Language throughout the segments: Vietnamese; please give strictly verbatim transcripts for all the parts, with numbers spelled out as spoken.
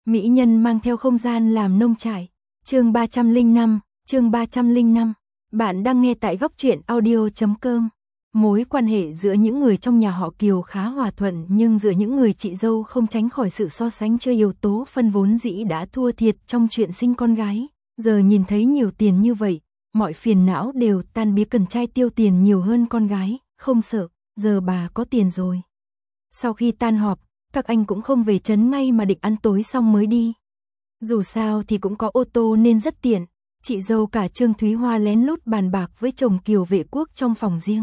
Mỹ nhân mang theo không gian làm nông trại. Chương ba trăm lẻ năm, chương ba trăm lẻ năm. Bạn đang nghe tại góc truyện audio chấm com. Mối quan hệ giữa những người trong nhà họ Kiều khá hòa thuận, nhưng giữa những người chị dâu không tránh khỏi sự so sánh chơi yếu tố phân vốn dĩ đã thua thiệt trong chuyện sinh con gái. Giờ nhìn thấy nhiều tiền như vậy, mọi phiền não đều tan biến, cần trai tiêu tiền nhiều hơn con gái, không sợ, giờ bà có tiền rồi. Sau khi tan họp, các anh cũng không về trấn ngay mà định ăn tối xong mới đi. Dù sao thì cũng có ô tô nên rất tiện. Chị dâu cả Trương Thúy Hoa lén lút bàn bạc với chồng Kiều Vệ Quốc trong phòng riêng.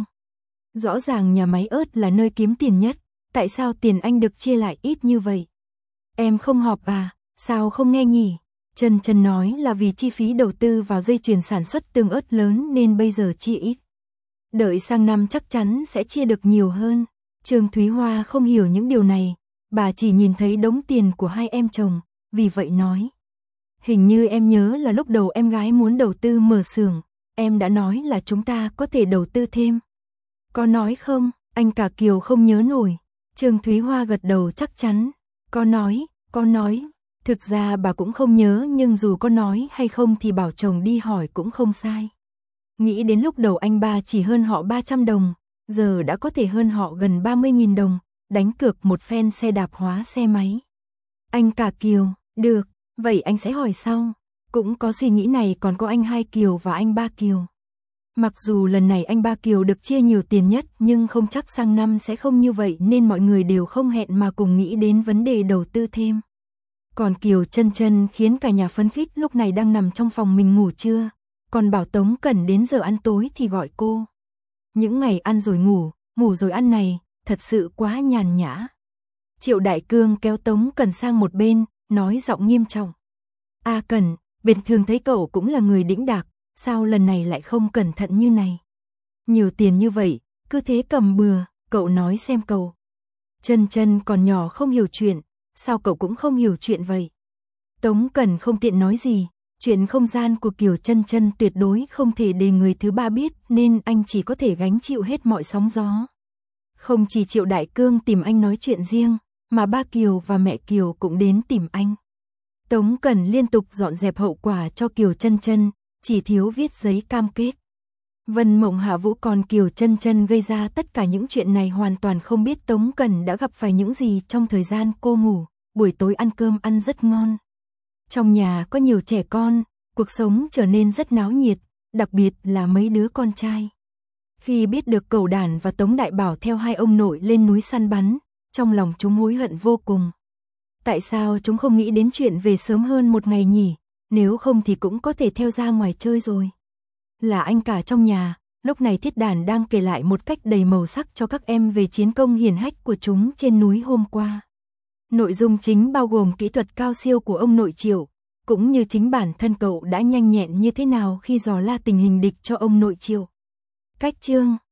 Rõ ràng nhà máy ớt là nơi kiếm tiền nhất, tại sao tiền anh được chia lại ít như vậy? Em không họp à, sao không nghe nhỉ? Trân Trân nói là vì chi phí đầu tư vào dây chuyền sản xuất tương ớt lớn nên bây giờ chia ít. Đợi sang năm chắc chắn sẽ chia được nhiều hơn. Trương Thúy Hoa không hiểu những điều này, bà chỉ nhìn thấy đống tiền của hai em chồng, vì vậy nói. Hình như em nhớ là lúc đầu em gái muốn đầu tư mở xưởng, em đã nói là chúng ta có thể đầu tư thêm. Có nói không? Anh cả Kiều không nhớ nổi. Trương Thúy Hoa gật đầu chắc chắn. Có nói, có nói. Thực ra bà cũng không nhớ, nhưng dù có nói hay không thì bảo chồng đi hỏi cũng không sai. Nghĩ đến lúc đầu anh ba chỉ hơn họ ba trăm đồng, giờ đã có thể hơn họ gần ba mươi nghìn đồng, đánh cược một phen xe đạp hóa xe máy. Anh cả Kiều, được, vậy anh sẽ hỏi sau. Cũng có suy nghĩ này, còn có anh hai Kiều và anh ba Kiều. Mặc dù lần này anh ba Kiều được chia nhiều tiền nhất, nhưng không chắc sang năm sẽ không như vậy, nên mọi người đều không hẹn mà cùng nghĩ đến vấn đề đầu tư thêm. Còn Kiều Trân Trân khiến cả nhà phấn khích, lúc này đang nằm trong phòng mình ngủ trưa, còn bảo Tống Cẩn đến giờ ăn tối thì gọi cô. Những ngày ăn rồi ngủ, ngủ rồi ăn này, thật sự quá nhàn nhã. Triệu Đại Cương kéo Tống Cẩn sang một bên, nói giọng nghiêm trọng. A Cẩn, bình thường thấy cậu cũng là người đĩnh đạc, sao lần này lại không cẩn thận như này? Nhiều tiền như vậy, cứ thế cầm bừa, cậu nói xem cậu. Trân Trân còn nhỏ không hiểu chuyện, sao cậu cũng không hiểu chuyện vậy? Tống Cẩn không tiện nói gì, chuyện không gian của Kiều Trân Trân tuyệt đối không thể để người thứ ba biết, nên anh chỉ có thể gánh chịu hết mọi sóng gió. Không chỉ Triệu Đại Cương tìm anh nói chuyện riêng, mà ba Kiều và mẹ Kiều cũng đến tìm anh. Tống Cẩn liên tục dọn dẹp hậu quả cho Kiều Trân Trân, chỉ thiếu viết giấy cam kết. Vân Mộng Hạ Vũ còn Kiều Trân Trân gây ra tất cả những chuyện này hoàn toàn không biết Tống Cẩn đã gặp phải những gì trong thời gian cô ngủ, buổi tối ăn cơm ăn rất ngon. Trong nhà có nhiều trẻ con, cuộc sống trở nên rất náo nhiệt, đặc biệt là mấy đứa con trai. Khi biết được Cẩu Đản và Tống Đại Bảo theo hai ông nội lên núi săn bắn, trong lòng chúng hối hận vô cùng. Tại sao chúng không nghĩ đến chuyện về sớm hơn một ngày nhỉ? Nếu không thì cũng có thể theo ra ngoài chơi rồi. Là anh cả trong nhà, lúc này Thiết Đản đang kể lại một cách đầy màu sắc cho các em về chiến công hiển hách của chúng trên núi hôm qua. Nội dung chính bao gồm kỹ thuật cao siêu của ông nội Triệu, cũng như chính bản thân cậu đã nhanh nhẹn như thế nào khi dò la tình hình địch cho ông nội Triệu. Cách chương